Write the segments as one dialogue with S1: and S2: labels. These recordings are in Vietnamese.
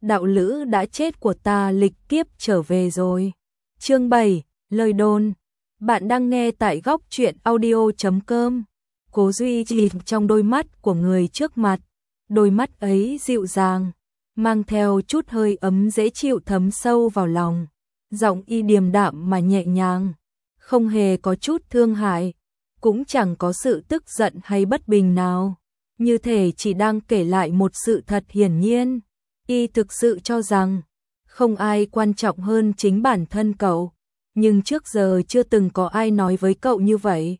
S1: đạo lữ đã chết của ta lịch kiếp trở về rồi. Chương 7, lời đồn. Bạn đang nghe tại góc truyện audio.com. Cố Duy nhìn trong đôi mắt của người trước mặt, đôi mắt ấy dịu dàng, mang theo chút hơi ấm dễ chịu thấm sâu vào lòng. Giọng y điềm đạm mà nhẹ nhàng, không hề có chút thương hại, cũng chẳng có sự tức giận hay bất bình nào, như thể chỉ đang kể lại một sự thật hiển nhiên. Y thực sự cho rằng không ai quan trọng hơn chính bản thân cậu, nhưng trước giờ chưa từng có ai nói với cậu như vậy,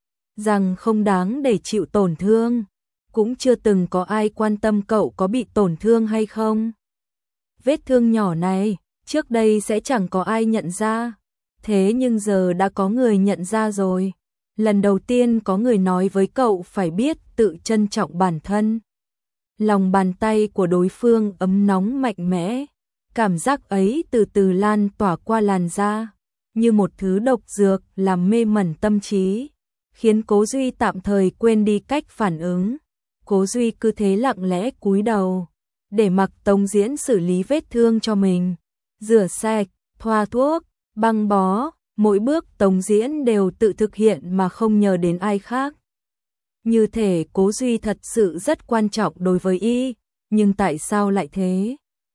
S1: rằng không đáng để chịu tổn thương, cũng chưa từng có ai quan tâm cậu có bị tổn thương hay không. Vết thương nhỏ này, trước đây sẽ chẳng có ai nhận ra, thế nhưng giờ đã có người nhận ra rồi. Lần đầu tiên có người nói với cậu phải biết tự trân trọng bản thân. Lòng bàn tay của đối phương ấm nóng mạnh mẽ, cảm giác ấy từ từ lan tỏa qua làn da, như một thứ độc dược làm mê mẩn tâm trí, khiến Cố Duy tạm thời quên đi cách phản ứng. Cố Duy cứ thế lặng lẽ cúi đầu, để mặc Tống Diễn xử lý vết thương cho mình, rửa sạch, thoa thuốc, băng bó, mỗi bước Tống Diễn đều tự thực hiện mà không nhờ đến ai khác. Như thể Cố Duy thật sự rất quan trọng đối với y, nhưng tại sao lại thế?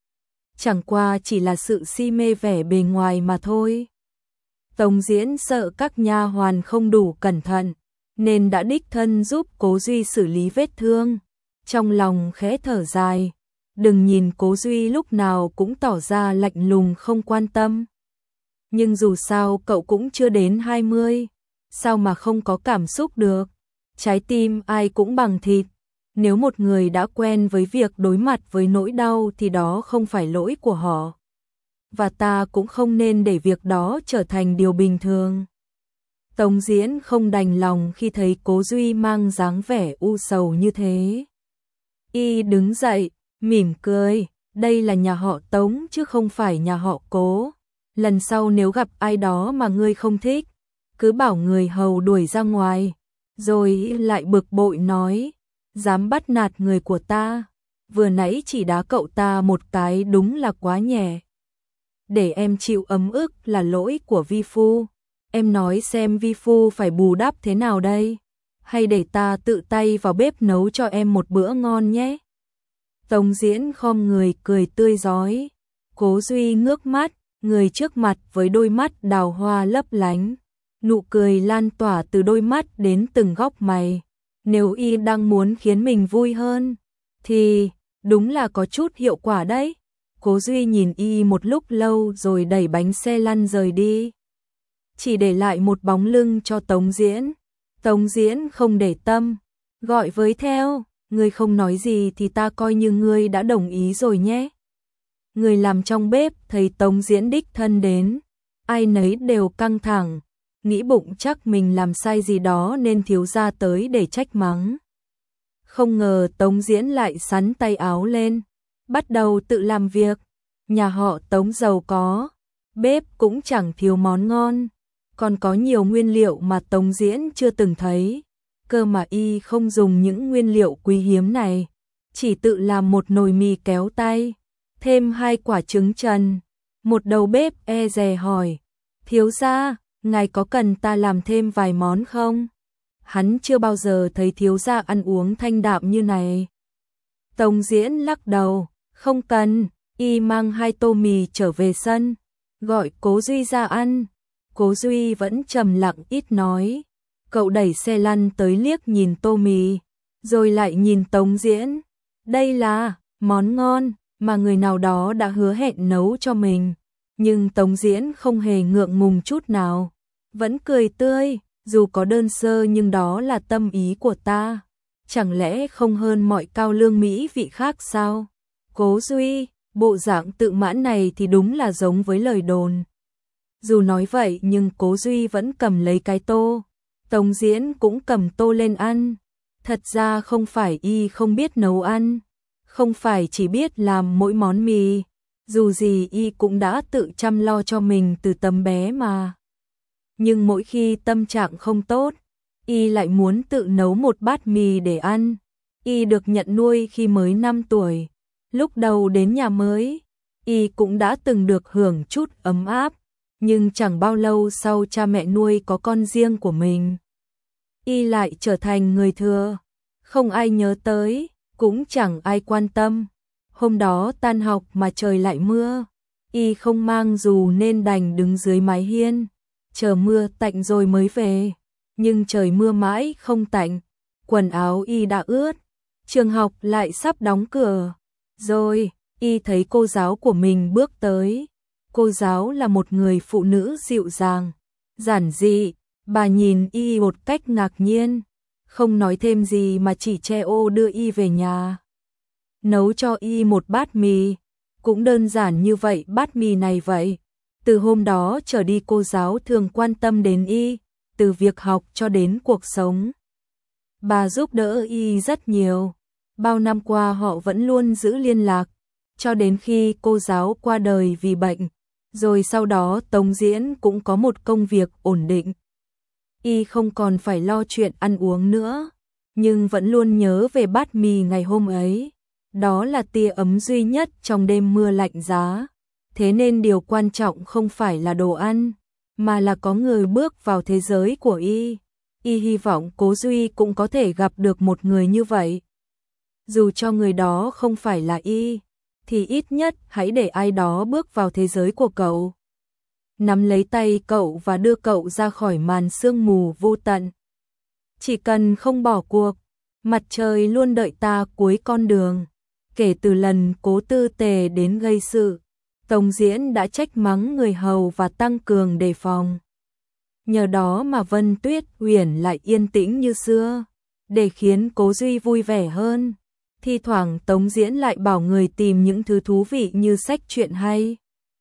S1: Chẳng qua chỉ là sự si mê vẻ bề ngoài mà thôi. Tống Diễn sợ các nha hoàn không đủ cẩn thận, nên đã đích thân giúp Cố Duy xử lý vết thương. Trong lòng khẽ thở dài, đừng nhìn Cố Duy lúc nào cũng tỏ ra lạnh lùng không quan tâm. Nhưng dù sao cậu cũng chưa đến 20, sao mà không có cảm xúc được? Trái tim ai cũng bằng thịt, nếu một người đã quen với việc đối mặt với nỗi đau thì đó không phải lỗi của họ. Và ta cũng không nên để việc đó trở thành điều bình thường. Tống Diễn không đành lòng khi thấy Cố Duy mang dáng vẻ u sầu như thế. Y đứng dậy, mỉm cười, đây là nhà họ Tống chứ không phải nhà họ Cố. Lần sau nếu gặp ai đó mà ngươi không thích, cứ bảo người hầu đuổi ra ngoài. Rồi lại bực bội nói, dám bắt nạt người của ta, vừa nãy chỉ đá cậu ta một cái đúng là quá nhẹ. Để em chịu ấm ức là lỗi của vi phu, em nói xem vi phu phải bù đắp thế nào đây, hay để ta tự tay vào bếp nấu cho em một bữa ngon nhé. Tống Diễn khom người cười tươi rói, Cố Duy ngước mắt, người trước mặt với đôi mắt đào hoa lấp lánh. Nụ cười lan tỏa từ đôi mắt đến từng góc mày. Nếu y đang muốn khiến mình vui hơn, thì đúng là có chút hiệu quả đấy. Cố Duy nhìn y một lúc lâu rồi đẩy bánh xe lăn rời đi, chỉ để lại một bóng lưng cho Tống Diễn. Tống Diễn không để tâm, gọi với theo, ngươi không nói gì thì ta coi như ngươi đã đồng ý rồi nhé. Người làm trong bếp thấy Tống Diễn đích thân đến, ai nấy đều căng thẳng, nghĩ bụng chắc mình làm sai gì đó nên thiếu gia tới để trách mắng. Không ngờ Tống Diễn lại xắn tay áo lên, bắt đầu tự làm việc. Nhà họ Tống giàu có, bếp cũng chẳng thiếu món ngon, còn có nhiều nguyên liệu mà Tống Diễn chưa từng thấy. Cơ mà y không dùng những nguyên liệu quý hiếm này, chỉ tự làm một nồi mì kéo tay, thêm 2 quả trứng trần. Một đầu bếp e dè hỏi, thiếu gia, ngài có cần ta làm thêm vài món không? Hắn chưa bao giờ thấy thiếu gia ăn uống thanh đạm như này. Tống Diễn lắc đầu, không cần. Y mang 2 tô mì trở về sân, gọi Cố Duy ra ăn. Cố Duy vẫn trầm lặng ít nói. Cậu đẩy xe lăn tới liếc nhìn tô mì, rồi lại nhìn Tống Diễn. Đây là món ngon mà người nào đó đã hứa hẹn nấu cho mình. Nhưng Tống Diễn không hề ngượng ngùng chút nào, vẫn cười tươi, dù có đơn sơ nhưng đó là tâm ý của ta. Chẳng lẽ không hơn mọi cao lương mỹ vị khác sao? Cố Duy, bộ dạng tự mãn này thì đúng là giống với lời đồn. Dù nói vậy nhưng Cố Duy vẫn cầm lấy cái tô. Tống Diễn cũng cầm tô lên ăn. Thật ra không phải y không biết nấu ăn, không phải chỉ biết làm mỗi món mì. Dù gì y cũng đã tự chăm lo cho mình từ tấm bé mà. Nhưng mỗi khi tâm trạng không tốt, y lại muốn tự nấu một bát mì để ăn. Y được nhận nuôi khi mới 5 tuổi. Lúc đầu đến nhà mới, y cũng đã từng được hưởng chút ấm áp, nhưng chẳng bao lâu sau cha mẹ nuôi có con riêng của mình, y lại trở thành người thừa, không ai nhớ tới, cũng chẳng ai quan tâm. Hôm đó tan học mà trời lại mưa, y không mang dù nên đành đứng dưới mái hiên, chờ mưa tạnh rồi mới về. Nhưng trời mưa mãi không tạnh, quần áo y đã ướt, trường học lại sắp đóng cửa. Rồi, y thấy cô giáo của mình bước tới. Cô giáo là một người phụ nữ dịu dàng, giản dị, bà nhìn y một cách ngạc nhiên, không nói thêm gì mà chỉ che ô đưa y về nhà. Nấu cho y một bát mì, cũng đơn giản như vậy bát mì này vậy. Từ hôm đó trở đi cô giáo thường quan tâm đến y, từ việc học cho đến cuộc sống. Bà giúp đỡ y rất nhiều, bao năm qua họ vẫn luôn giữ liên lạc, cho đến khi cô giáo qua đời vì bệnh, rồi sau đó Tống Diễn cũng có một công việc ổn định. Y không còn phải lo chuyện ăn uống nữa, nhưng vẫn luôn nhớ về bát mì ngày hôm ấy. Đó là tia ấm duy nhất trong đêm mưa lạnh giá. Thế nên điều quan trọng không phải là đồ ăn, mà là có người bước vào thế giới của y. Y hy vọng Cố Duy cũng có thể gặp được một người như vậy. Dù cho người đó không phải là y, thì ít nhất hãy để ai đó bước vào thế giới của cậu. Nắm lấy tay cậu và đưa cậu ra khỏi màn sương mù vô tận. Chỉ cần không bỏ cuộc, mặt trời luôn đợi ta cuối con đường. Kể từ lần Cố Tư Tề đến gây sự, Tống Diễn đã trách mắng người hầu và tăng cường đề phòng. Nhờ đó mà Vân Tuyết Uyển lại yên tĩnh như xưa, để khiến Cố Duy vui vẻ hơn. Thi thoảng Tống Diễn lại bảo người tìm những thứ thú vị như sách truyện hay,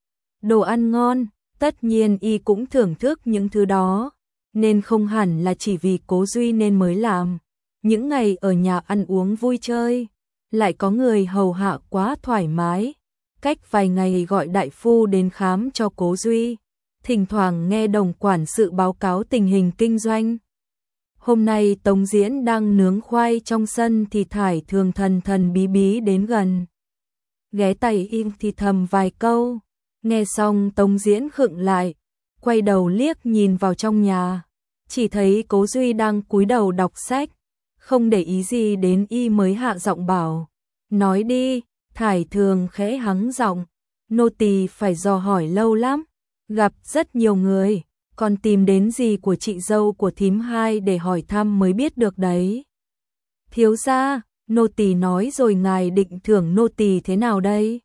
S1: đồ ăn ngon, tất nhiên y cũng thưởng thức những thứ đó, nên không hẳn là chỉ vì Cố Duy nên mới làm. Những ngày ở nhà ăn uống vui chơi, lại có người hầu hạ quá thoải mái. Cách vài ngày gọi đại phu đến khám cho Cố Duy, thỉnh thoảng nghe đồng quản sự báo cáo tình hình kinh doanh. Hôm nay Tống Diễn đang nướng khoai trong sân thì Thải Thường thần thần bí bí đến gần. Ghé tay im thì thầm vài câu, nghe xong Tống Diễn khựng lại, quay đầu liếc nhìn vào trong nhà, chỉ thấy Cố Duy đang cúi đầu đọc sách, không để ý gì đến y mới hạ giọng bảo, nói đi. Thải Thường khẽ hắng giọng, nô tỳ phải dò hỏi lâu lắm, gặp rất nhiều người, còn tìm đến gì của chị dâu của thím hai để hỏi thăm mới biết được đấy. Thiếu gia, nô tỳ nói rồi ngài định thưởng nô tỳ thế nào đây?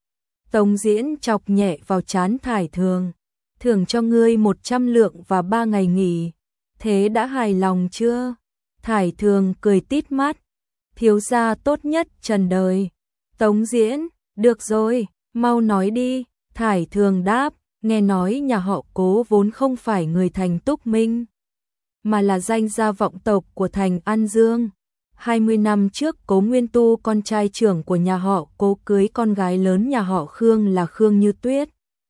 S1: Tống Diễn chọc nhẹ vào trán Thải Thường, thưởng cho ngươi 100 lượng và 3 ngày nghỉ, thế đã hài lòng chưa? Thải Thường cười tít mắt, thiếu gia tốt nhất trần đời. Tống Diễn, được rồi, mau nói đi. Thải Thường đáp, nghe nói nhà họ Cố vốn không phải người thành Túc Minh, mà là danh gia vọng tộc của thành An Dương. 20 năm trước Cố Nguyên Tu, con trai trưởng của nhà họ Cố, cưới con gái lớn nhà họ Khương là Khương Như Tuyết.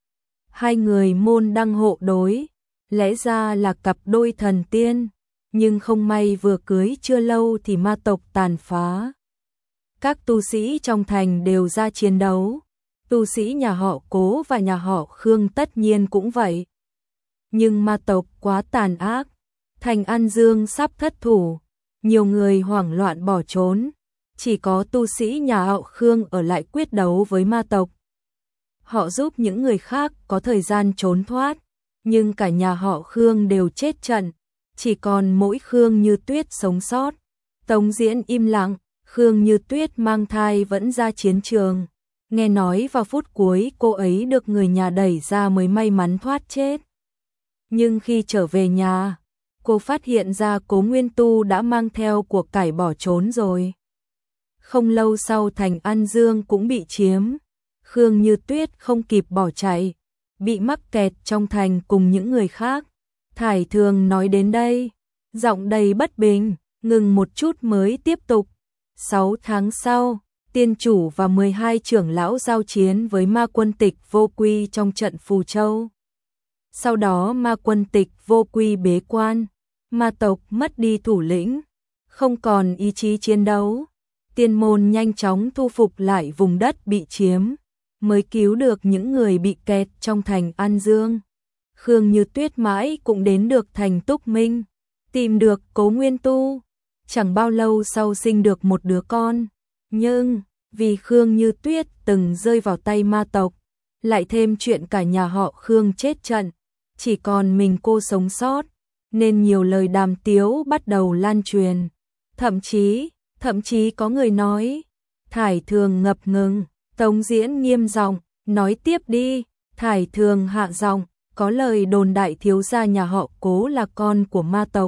S1: Hai người môn đăng hộ đối, lẽ ra là cặp đôi thần tiên, nhưng không may vừa cưới chưa lâu thì ma tộc tàn phá. Các tu sĩ trong thành đều ra chiến đấu, tu sĩ nhà họ Cố và nhà họ Khương tất nhiên cũng vậy. Nhưng ma tộc quá tàn ác, thành An Dương sắp thất thủ, nhiều người hoảng loạn bỏ trốn, chỉ có tu sĩ nhà họ Khương ở lại quyết đấu với ma tộc. Họ giúp những người khác có thời gian trốn thoát, nhưng cả nhà họ Khương đều chết trận, chỉ còn mỗi Khương Như Tuyết sống sót. Tống Diễn im lặng. Khương Như Tuyết mang thai vẫn ra chiến trường, nghe nói vào phút cuối cô ấy được người nhà đẩy ra mới may mắn thoát chết. Nhưng khi trở về nhà, cô phát hiện ra Cố Nguyên Tu đã mang theo của cải bỏ trốn rồi. Không lâu sau thành An Dương cũng bị chiếm, Khương Như Tuyết không kịp bỏ chạy, bị mắc kẹt trong thành cùng những người khác. Thải Thường nói đến đây, giọng đầy bất bình, ngừng một chút mới tiếp tục. 6 tháng sau, tiên chủ và 12 trưởng lão giao chiến với ma quân Tịch Vô Quy trong trận Phù Châu. Sau đó ma quân Tịch Vô Quy bế quan, ma tộc mất đi thủ lĩnh, không còn ý chí chiến đấu. Tiên môn nhanh chóng thu phục lại vùng đất bị chiếm, mới cứu được những người bị kẹt trong thành An Dương. Khương Như Tuyết mãi cũng đến được thành Túc Minh, tìm được Cố Nguyên Tu, chẳng bao lâu sau sinh được một đứa con, nhưng vì Khương Như Tuyết từng rơi vào tay ma tộc, lại thêm chuyện cả nhà họ Khương chết trận, chỉ còn mình cô sống sót, nên nhiều lời đàm tiếu bắt đầu lan truyền. Thậm chí có người nói, Thải Thường ngập ngừng, Tống Diễn nghiêm giọng, nói tiếp đi. Thải Thường hạ giọng, có lời đồn đại thiếu gia nhà họ Cố là con của ma tộc.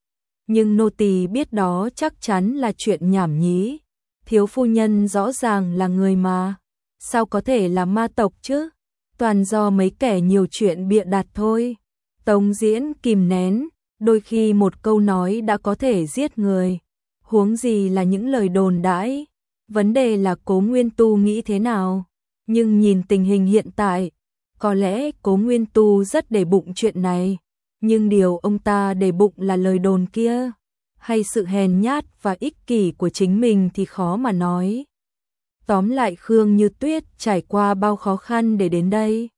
S1: Nhưng nô tỳ biết đó chắc chắn là chuyện nhảm nhí. Thiếu phu nhân rõ ràng là người mà, sao có thể là ma tộc chứ? Toàn do mấy kẻ nhiều chuyện bịa đặt thôi. Tống Diễn kìm nén, đôi khi một câu nói đã có thể giết người, huống gì là những lời đồn đãi. Vấn đề là Cố Nguyên Tu nghĩ thế nào? Nhưng nhìn tình hình hiện tại, có lẽ Cố Nguyên Tu rất để bụng chuyện này, nhưng điều ông ta để bụng là lời đồn kia, hay sự hèn nhát và ích kỷ của chính mình thì khó mà nói. Tóm lại Khương Như Tuyết trải qua bao khó khăn để đến đây,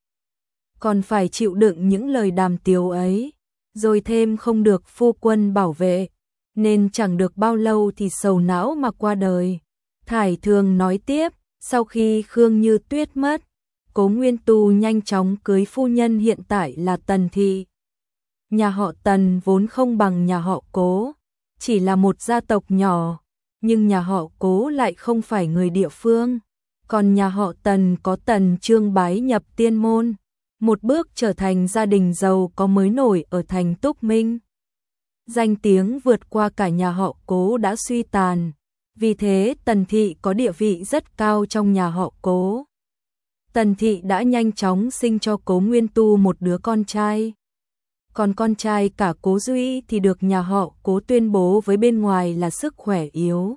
S1: còn phải chịu đựng những lời đàm tiếu ấy, rồi thêm không được phu quân bảo vệ, nên chẳng được bao lâu thì sầu não mà qua đời. Thải Thường nói tiếp, sau khi Khương Như Tuyết mất, Cố Nguyên Tu nhanh chóng cưới phu nhân hiện tại là Tần Thị. Nhà họ Tần vốn không bằng nhà họ Cố, chỉ là một gia tộc nhỏ, nhưng nhà họ Cố lại không phải người địa phương, còn nhà họ Tần có Tần Trương bái nhập tiên môn, một bước trở thành gia đình giàu có mới nổi ở thành Túc Minh. Danh tiếng vượt qua cả nhà họ Cố đã suy tàn, vì thế Tần Thị có địa vị rất cao trong nhà họ Cố. Tần Thị đã nhanh chóng sinh cho Cố Nguyên Tu một đứa con trai. Còn con trai cả Cố Duy thì được nhà họ Cố tuyên bố với bên ngoài là sức khỏe yếu,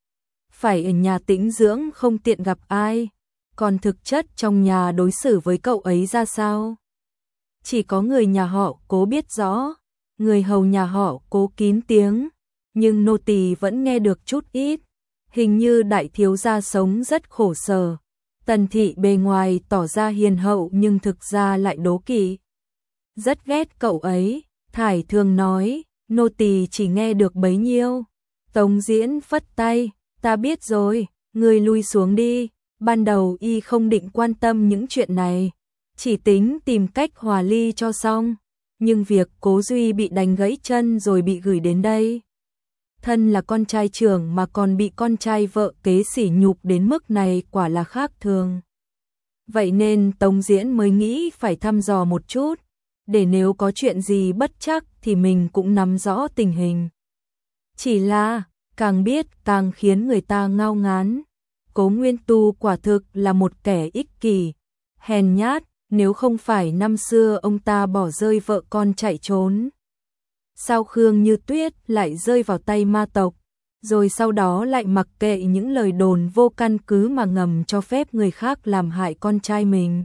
S1: phải ở nhà tĩnh dưỡng không tiện gặp ai. Còn thực chất trong nhà đối xử với cậu ấy ra sao? Chỉ có người nhà họ Cố biết rõ, người hầu nhà họ Cố kín tiếng, nhưng nô tỳ vẫn nghe được chút ít. Hình như đại thiếu gia sống rất khổ sở. Tần Thị bề ngoài tỏ ra hiền hậu nhưng thực ra lại đố kỵ, rất ghét cậu ấy. Thải Thường nói, nô tỳ chỉ nghe được bấy nhiêu. Tống Diễn phất tay, ta biết rồi, ngươi lui xuống đi. Ban đầu y không định quan tâm những chuyện này, chỉ tính tìm cách hòa ly cho xong, nhưng việc Cố Duy bị đánh gãy chân rồi bị gửi đến đây, thân là con trai trưởng mà còn bị con trai vợ kế sỉ nhục đến mức này quả là khác thường. Vậy nên Tống Diễn mới nghĩ phải thăm dò một chút, để nếu có chuyện gì bất trắc thì mình cũng nắm rõ tình hình. Chỉ là, càng biết càng khiến người ta ngao ngán. Cố Nguyên Tu quả thực là một kẻ ích kỷ, hèn nhát, nếu không phải năm xưa ông ta bỏ rơi vợ con chạy trốn, sao Khương Như Tuyết lại rơi vào tay ma tộc, rồi sau đó lại mặc kệ những lời đồn vô căn cứ mà ngầm cho phép người khác làm hại con trai mình.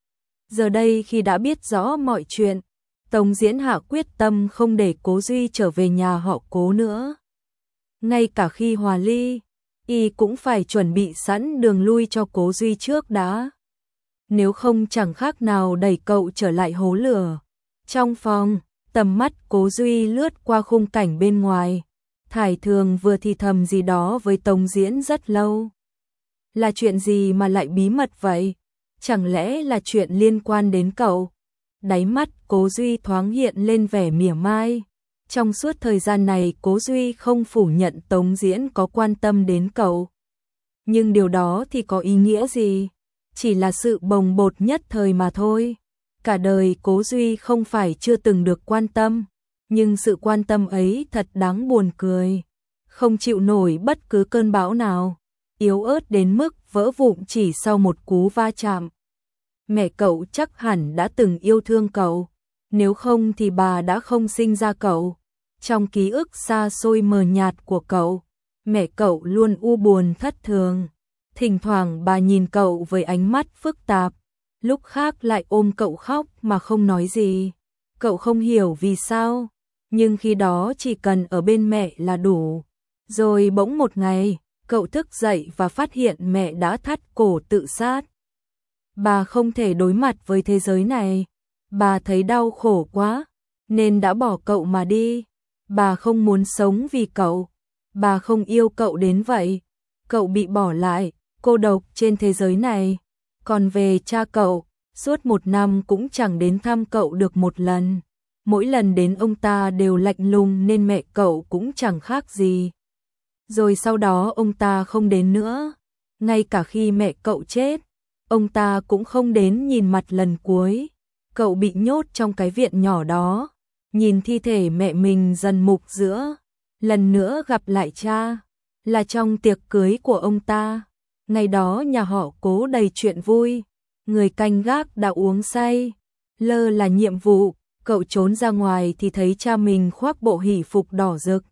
S1: Giờ đây khi đã biết rõ mọi chuyện, Tống Diễn hạ quyết tâm không để Cố Duy trở về nhà họ Cố nữa. Ngay cả khi hòa ly, y cũng phải chuẩn bị sẵn đường lui cho Cố Duy trước đã. Nếu không chẳng khác nào đẩy cậu trở lại hố lửa. Trong phòng, tầm mắt Cố Duy lướt qua khung cảnh bên ngoài. Thải Thường vừa thì thầm gì đó với Tống Diễn rất lâu. Là chuyện gì mà lại bí mật vậy? Chẳng lẽ là chuyện liên quan đến cậu? Đáy mắt Cố Duy thoáng hiện lên vẻ mỉa mai. Trong suốt thời gian này Cố Duy không phủ nhận Tống Diễn có quan tâm đến cậu. Nhưng điều đó thì có ý nghĩa gì? Chỉ là sự bồng bột nhất thời mà thôi. Cả đời Cố Duy không phải chưa từng được quan tâm, nhưng sự quan tâm ấy thật đáng buồn cười. Không chịu nổi bất cứ cơn bão nào, yếu ớt đến mức vỡ vụn chỉ sau một cú va chạm. Mẹ cậu chắc hẳn đã từng yêu thương cậu, nếu không thì bà đã không sinh ra cậu. Trong ký ức xa xôi mờ nhạt của cậu, mẹ cậu luôn u buồn thất thường. Thỉnh thoảng bà nhìn cậu với ánh mắt phức tạp, lúc khác lại ôm cậu khóc mà không nói gì. Cậu không hiểu vì sao, nhưng khi đó chỉ cần ở bên mẹ là đủ. Rồi bỗng một ngày, Cậu thức dậy và phát hiện mẹ đã thắt cổ tự sát. Bà không thể đối mặt với thế giới này. Bà thấy đau khổ quá, nên đã bỏ cậu mà đi. Bà không muốn sống vì cậu. Bà không yêu cậu đến vậy. Cậu bị bỏ lại, cô độc trên thế giới này. Còn về cha cậu, suốt 1 năm cũng chẳng đến thăm cậu được một lần. Mỗi lần đến ông ta đều lạnh lùng nên mẹ cậu cũng chẳng khác gì. Rồi sau đó ông ta không đến nữa. Ngay cả khi mẹ cậu chết, ông ta cũng không đến nhìn mặt lần cuối. Cậu bị nhốt trong cái viện nhỏ đó, nhìn thi thể mẹ mình dần mục giữa. Lần nữa gặp lại cha, là trong tiệc cưới của ông ta. Ngày đó nhà họ Cố đầy chuyện vui. Người canh gác đã uống say, lơ là nhiệm vụ. Cậu trốn ra ngoài thì thấy cha mình khoác bộ hỷ phục đỏ rực,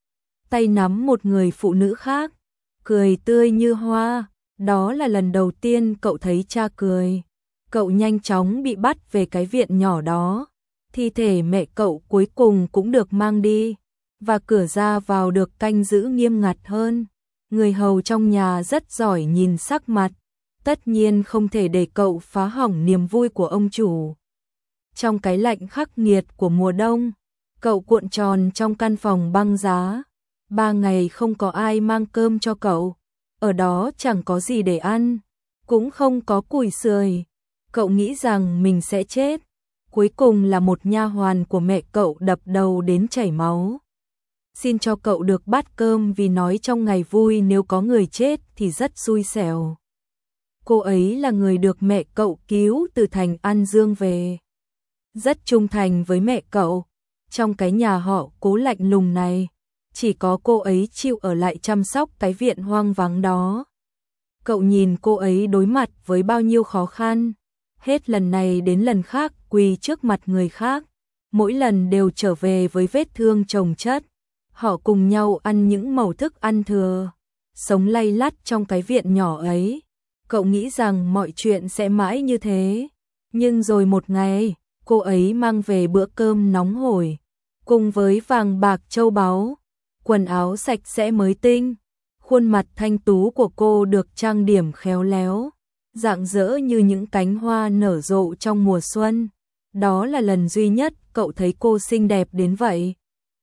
S1: tay nắm một người phụ nữ khác, cười tươi như hoa. Đó là lần đầu tiên cậu thấy cha cười. Cậu nhanh chóng bị bắt về cái viện nhỏ đó. Thi thể mẹ cậu cuối cùng cũng được mang đi, và cửa ra vào được canh giữ nghiêm ngặt hơn. Người hầu trong nhà rất giỏi nhìn sắc mặt, tất nhiên không thể để cậu phá hỏng niềm vui của ông chủ. Trong cái lạnh khắc nghiệt của mùa đông, cậu cuộn tròn trong căn phòng băng giá. 3 ngày không có ai mang cơm cho cậu. Ở đó chẳng có gì để ăn, cũng không có củi sưởi. Cậu nghĩ rằng mình sẽ chết. Cuối cùng là một nha hoàn của mẹ cậu đập đầu đến chảy máu, xin cho cậu được bát cơm vì nói trong ngày vui nếu có người chết thì rất xui xẻo. Cô ấy là người được mẹ cậu cứu từ thành An Dương về, rất trung thành với mẹ cậu. Trong cái nhà họ Cố lạnh lùng này, chỉ có cô ấy chịu ở lại chăm sóc cái viện hoang vắng đó. Cậu nhìn cô ấy đối mặt với bao nhiêu khó khăn, hết lần này đến lần khác quỳ trước mặt người khác, mỗi lần đều trở về với vết thương chồng chất. Họ cùng nhau ăn những mẩu thức ăn thừa, sống lay lắt trong cái viện nhỏ ấy. Cậu nghĩ rằng mọi chuyện sẽ mãi như thế, nhưng rồi một ngày, cô ấy mang về bữa cơm nóng hổi, cùng với vàng bạc châu báu, quần áo sạch sẽ mới tinh. Khuôn mặt thanh tú của cô được trang điểm khéo léo, rạng rỡ như những cánh hoa nở rộ trong mùa xuân. Đó là lần duy nhất cậu thấy cô xinh đẹp đến vậy.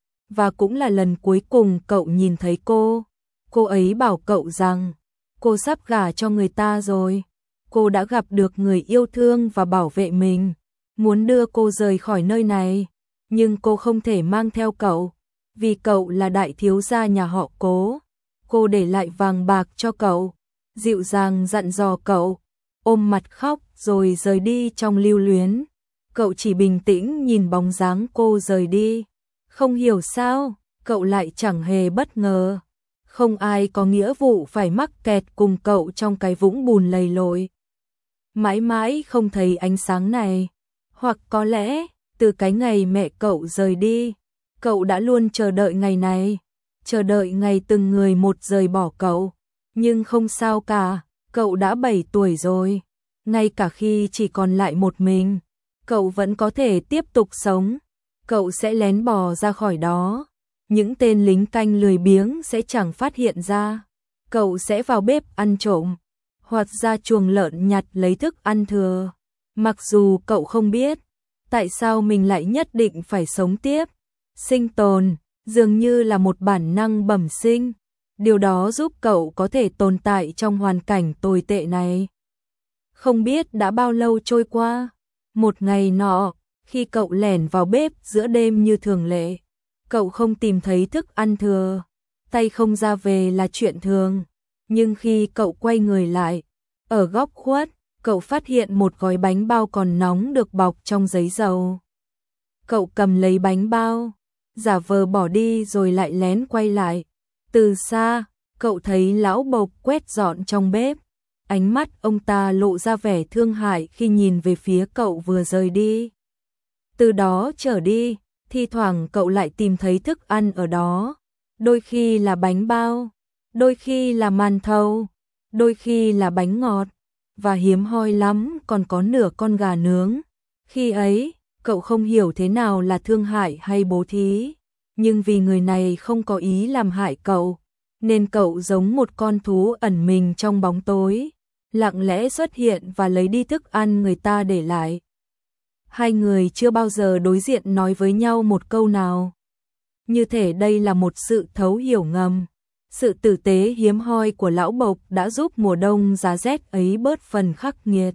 S1: Và cũng là lần cuối cùng cậu nhìn thấy cô. Cô ấy bảo cậu rằng cô sắp gả cho người ta rồi. Cô đã gặp được người yêu thương và bảo vệ mình, muốn đưa cô rời khỏi nơi này. Nhưng cô không thể mang theo cậu, vì cậu là đại thiếu gia nhà họ Cố. Cô để lại vàng bạc cho cậu, dịu dàng dặn dò cậu, ôm mặt khóc rồi rời đi trong lưu luyến. Cậu chỉ bình tĩnh nhìn bóng dáng cô rời đi. Không hiểu sao, cậu lại chẳng hề bất ngờ. Không ai có nghĩa vụ phải mắc kẹt cùng cậu trong cái vũng bùn lầy lội. Mãi mãi không thấy ánh sáng này. Hoặc có lẽ, từ cái ngày mẹ cậu rời đi, cậu đã luôn chờ đợi ngày này. Chờ đợi ngày từng người một rời bỏ cậu. Nhưng không sao cả, cậu đã 7 tuổi rồi. Ngay cả khi chỉ còn lại một mình, cậu vẫn có thể tiếp tục sống. Cậu sẽ lén bò ra khỏi đó. Những tên lính canh lười biếng sẽ chẳng phát hiện ra. Cậu sẽ vào bếp ăn trộm, hoặc ra chuồng lợn nhặt lấy thức ăn thừa. Mặc dù cậu không biết tại sao mình lại nhất định phải sống tiếp. Sinh tồn dường như là một bản năng bẩm sinh. Điều đó giúp cậu có thể tồn tại trong hoàn cảnh tồi tệ này. Không biết đã bao lâu trôi qua. Một ngày nọ, khi cậu lẻn vào bếp giữa đêm như thường lệ, cậu không tìm thấy thức ăn thừa. Tay không ra về là chuyện thường. Nhưng khi cậu quay người lại, ở góc khuất, cậu phát hiện một gói bánh bao còn nóng được bọc trong giấy dầu. Cậu cầm lấy bánh bao, giả vờ bỏ đi rồi lại lén quay lại. Từ xa, cậu thấy lão Bộc quét dọn trong bếp. Ánh mắt ông ta lộ ra vẻ thương hại khi nhìn về phía cậu vừa rời đi. Từ đó trở đi, thi thoảng cậu lại tìm thấy thức ăn ở đó. Đôi khi là bánh bao, đôi khi là màn thầu, đôi khi là bánh ngọt, và hiếm hoi lắm còn có nửa con gà nướng. Khi ấy, cậu không hiểu thế nào là thương hại hay bố thí, nhưng vì người này không có ý làm hại cậu, nên cậu giống một con thú ẩn mình trong bóng tối, lặng lẽ xuất hiện và lấy đi thức ăn người ta để lại. Hai người chưa bao giờ đối diện nói với nhau một câu nào. Như thể đây là một sự thấu hiểu ngầm. Sự tử tế hiếm hoi của lão Bộc đã giúp mùa đông giá rét ấy bớt phần khắc nghiệt.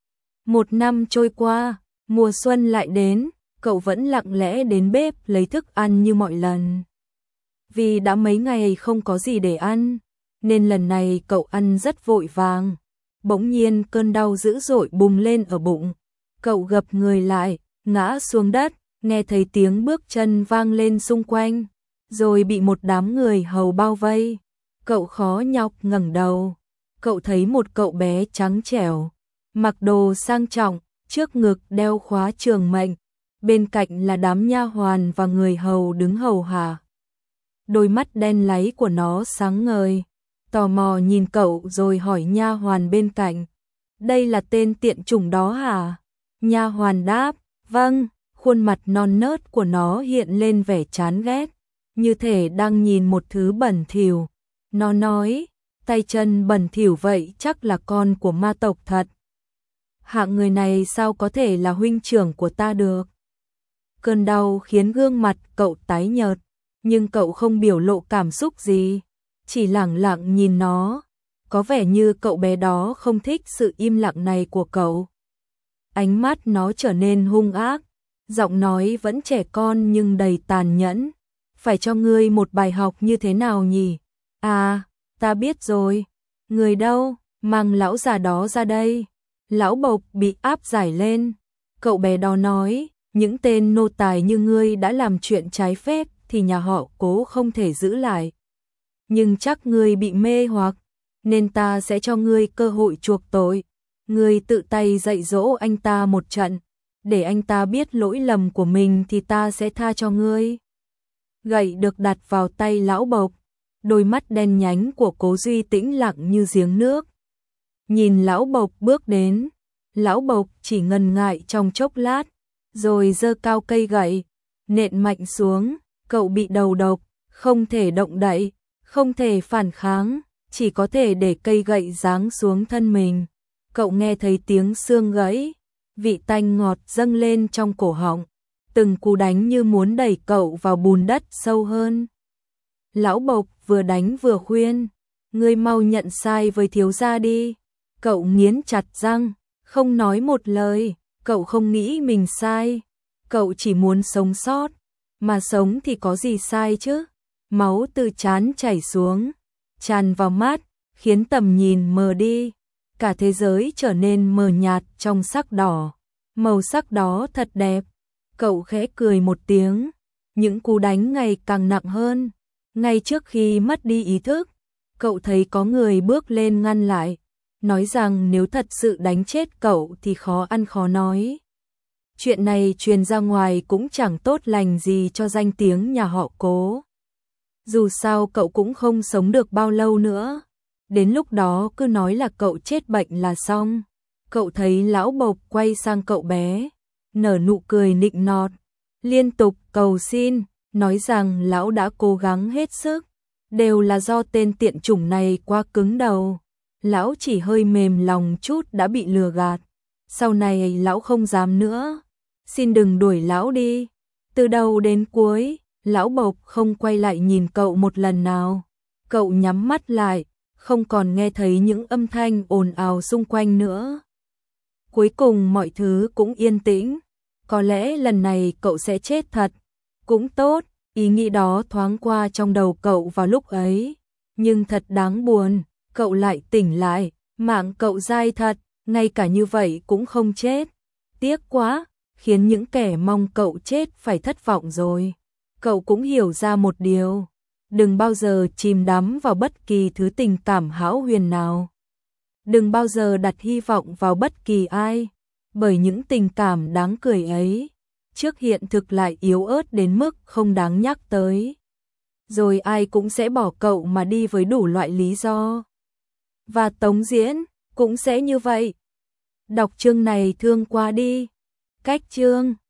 S1: Một năm trôi qua, mùa xuân lại đến, cậu vẫn lặng lẽ đến bếp lấy thức ăn như mọi lần. Vì đã mấy ngày không có gì để ăn, nên lần này cậu ăn rất vội vàng. Bỗng nhiên cơn đau dữ dội bùng lên ở bụng. Cậu gập người lại, ngã xuống đất, nghe thấy tiếng bước chân vang lên xung quanh, rồi bị một đám người hầu bao vây. Cậu khó nhọc ngẩng đầu, cậu thấy một cậu bé trắng trẻo, mặc đồ sang trọng, trước ngực đeo khóa trường mệnh, bên cạnh là đám nha hoàn và người hầu đứng hầu hạ. Đôi mắt đen láy của nó sáng ngời, tò mò nhìn cậu rồi hỏi nha hoàn bên cạnh, đây là tên tiện chủng đó hả? Nha hoàn đáp, vâng. Khuôn mặt non nớt của nó hiện lên vẻ chán ghét, như thể đang nhìn một thứ bẩn thỉu. Nó nói, tay chân bẩn thỉu vậy chắc là con của ma tộc thật. Hạng người này sao có thể là huynh trưởng của ta được? Cơn đau khiến gương mặt cậu tái nhợt, nhưng cậu không biểu lộ cảm xúc gì, chỉ lẳng lặng nhìn nó. Có vẻ như cậu bé đó không thích sự im lặng này của cậu. Ánh mắt nó trở nên hung ác. Giọng nói vẫn trẻ con nhưng đầy tàn nhẫn. Phải cho ngươi một bài học như thế nào nhỉ? À, ta biết rồi. Người đâu? Mang lão già đó ra đây. Lão Bộc bị áp giải lên. Cậu bé đó nói, những tên nô tài như ngươi đã làm chuyện trái phép thì nhà họ Cố không thể giữ lại. Nhưng chắc ngươi bị mê hoặc, nên ta sẽ cho ngươi cơ hội chuộc tội. Ngươi tự tay dạy dỗ anh ta một trận. Để anh ta biết lỗi lầm của mình thì ta sẽ tha cho ngươi. Gậy được đặt vào tay lão Bộc, đôi mắt đen nhánh của Cố Duy tĩnh lặng như giếng nước. Nhìn lão Bộc bước đến, lão Bộc chỉ ngần ngại trong chốc lát, rồi giơ cao cây gậy, nện mạnh xuống. Cậu bị đầu độc, không thể động đậy, không thể phản kháng, chỉ có thể để cây gậy giáng xuống thân mình. Cậu nghe thấy tiếng xương gãy, vị tanh ngọt dâng lên trong cổ họng, từng cú đánh như muốn đẩy cậu vào bùn đất sâu hơn. Lão Bộc vừa đánh vừa khuyên, ngươi mau nhận sai với thiếu gia đi. Cậu nghiến chặt răng, không nói một lời. Cậu không nghĩ mình sai, cậu chỉ muốn sống sót, mà sống thì có gì sai chứ? Máu từ trán chảy xuống, tràn vào mắt, khiến tầm nhìn mờ đi. Cả thế giới trở nên mờ nhạt trong sắc đỏ. Màu sắc đó thật đẹp. Cậu khẽ cười một tiếng. Những cú đánh ngày càng nặng hơn. Ngay trước khi mất đi ý thức, cậu thấy có người bước lên ngăn lại, nói rằng nếu thật sự đánh chết cậu thì khó ăn khó nói. Chuyện này truyền ra ngoài cũng chẳng tốt lành gì cho danh tiếng nhà họ Cố. Dù sao cậu cũng không sống được bao lâu nữa. Đến lúc đó cứ nói là cậu chết bệnh là xong. Cậu thấy lão Bộc quay sang cậu bé, nở nụ cười nịnh nọt, liên tục cầu xin, nói rằng lão đã cố gắng hết sức, đều là do tên tiện chủng này quá cứng đầu. Lão chỉ hơi mềm lòng chút đã bị lừa gạt, sau này lão không dám nữa. Xin đừng đuổi lão đi. Từ đầu đến cuối, lão Bộc không quay lại nhìn cậu một lần nào. Cậu nhắm mắt lại, không còn nghe thấy những âm thanh ồn ào xung quanh nữa. Cuối cùng mọi thứ cũng yên tĩnh. Có lẽ lần này cậu sẽ chết thật. Cũng tốt, ý nghĩ đó thoáng qua trong đầu cậu vào lúc ấy. Nhưng thật đáng buồn, cậu lại tỉnh lại, mạng cậu dai thật, ngay cả như vậy cũng không chết. Tiếc quá, khiến những kẻ mong cậu chết phải thất vọng rồi. Cậu cũng hiểu ra một điều, đừng bao giờ chìm đắm vào bất kỳ thứ tình cảm hão huyền nào. Đừng bao giờ đặt hy vọng vào bất kỳ ai, bởi những tình cảm đáng cười ấy, trước hiện thực lại yếu ớt đến mức không đáng nhắc tới. Rồi ai cũng sẽ bỏ cậu mà đi với đủ loại lý do. Và Tống Diễn cũng sẽ như vậy. Đọc chương này thương quá đi. Cách chương